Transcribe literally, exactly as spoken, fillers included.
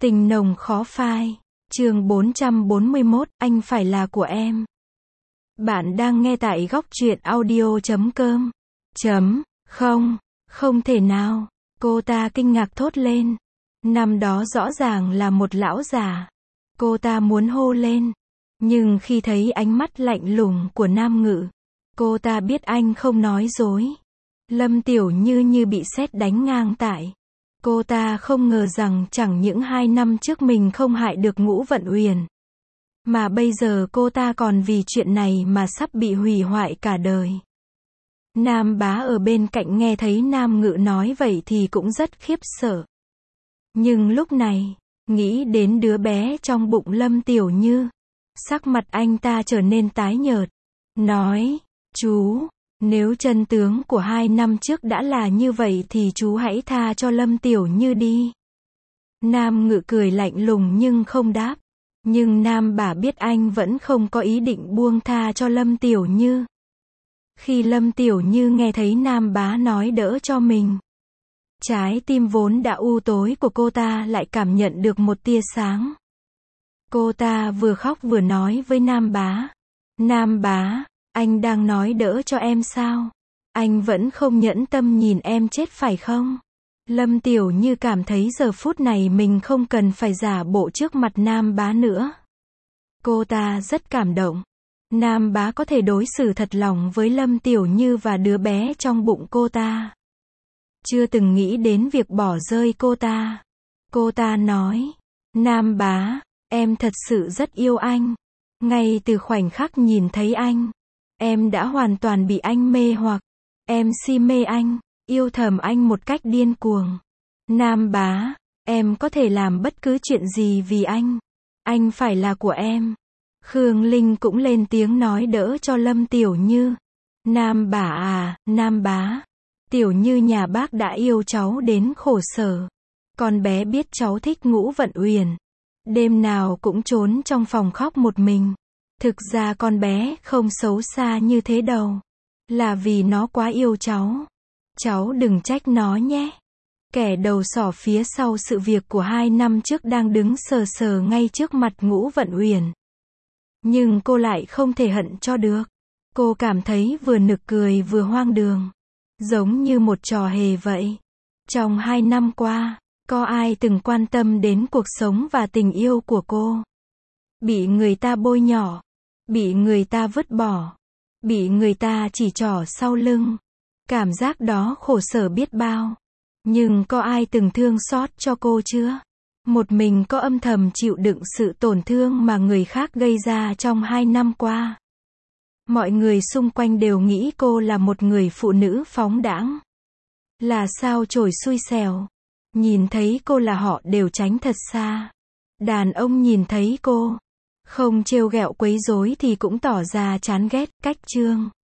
Tình nồng khó phai. Chương bốn trăm bốn mươi mốt, anh phải là của em. Bạn đang nghe tại góc truyện audio chấm com. Chấm, không, không thể nào. Cô ta kinh ngạc thốt lên. Năm đó rõ ràng là một lão già. Cô ta muốn hô lên. Nhưng khi thấy ánh mắt lạnh lùng của Nam Ngự, cô ta biết anh không nói dối. Lâm Tiểu Như như bị sét đánh ngang tại. Cô ta không ngờ rằng chẳng những hai năm trước mình không hại được Ngũ Vận Uyển, mà bây giờ cô ta còn vì chuyện này mà sắp bị hủy hoại cả đời. Nam Bá ở bên cạnh nghe thấy Nam Ngự nói vậy thì cũng rất khiếp sợ. Nhưng lúc này, nghĩ đến đứa bé trong bụng Lâm Tiểu Như, sắc mặt anh ta trở nên tái nhợt. Nói, chú, nếu chân tướng của hai năm trước đã là như vậy thì chú hãy tha cho Lâm Tiểu Như đi. Nam Ngự cười lạnh lùng nhưng không đáp. Nhưng Nam Bá biết anh vẫn không có ý định buông tha cho Lâm Tiểu Như. Khi Lâm Tiểu Như nghe thấy Nam Bá nói đỡ cho mình, trái tim vốn đã u tối của cô ta lại cảm nhận được một tia sáng. Cô ta vừa khóc vừa nói với Nam Bá. Nam Bá, anh đang nói đỡ cho em sao? Anh vẫn không nhẫn tâm nhìn em chết phải không? Lâm Tiểu Như cảm thấy giờ phút này mình không cần phải giả bộ trước mặt Nam Bá nữa. Cô ta rất cảm động. Nam Bá có thể đối xử thật lòng với Lâm Tiểu Như và đứa bé trong bụng cô ta. Chưa từng nghĩ đến việc bỏ rơi cô ta. Cô ta nói, Nam Bá, em thật sự rất yêu anh. Ngay từ khoảnh khắc nhìn thấy anh, em đã hoàn toàn bị anh mê hoặc. Em si mê anh, yêu thầm anh một cách điên cuồng. Nam Bá, em có thể làm bất cứ chuyện gì vì anh. Anh phải là của em. Khương Linh cũng lên tiếng nói đỡ cho Lâm Tiểu Như. Nam Bá à, Nam Bá, Tiểu Như nhà bác đã yêu cháu đến khổ sở. Con bé biết cháu thích Ngũ Vận Uyển, đêm nào cũng trốn trong phòng khóc một mình. Thực ra con bé không xấu xa như thế đâu. Là vì nó quá yêu cháu. Cháu đừng trách nó nhé. Kẻ đầu sỏ phía sau sự việc của hai năm trước đang đứng sờ sờ ngay trước mặt Ngũ Vận Uyển. Nhưng cô lại không thể hận cho được. Cô cảm thấy vừa nực cười vừa hoang đường. Giống như một trò hề vậy. Trong hai năm qua, có ai từng quan tâm đến cuộc sống và tình yêu của cô? Bị người ta bôi nhọ, bị người ta vứt bỏ, bị người ta chỉ trỏ sau lưng. Cảm giác đó khổ sở biết bao. Nhưng có ai từng thương xót cho cô chưa? Một mình có âm thầm chịu đựng sự tổn thương mà người khác gây ra trong hai năm qua. Mọi người xung quanh đều nghĩ cô là một người phụ nữ phóng đãng. Là sao chổi xui xẻo. Nhìn thấy cô là họ đều tránh thật xa. Đàn ông nhìn thấy cô không trêu ghẹo quấy rối thì cũng tỏ ra chán ghét, cách chương.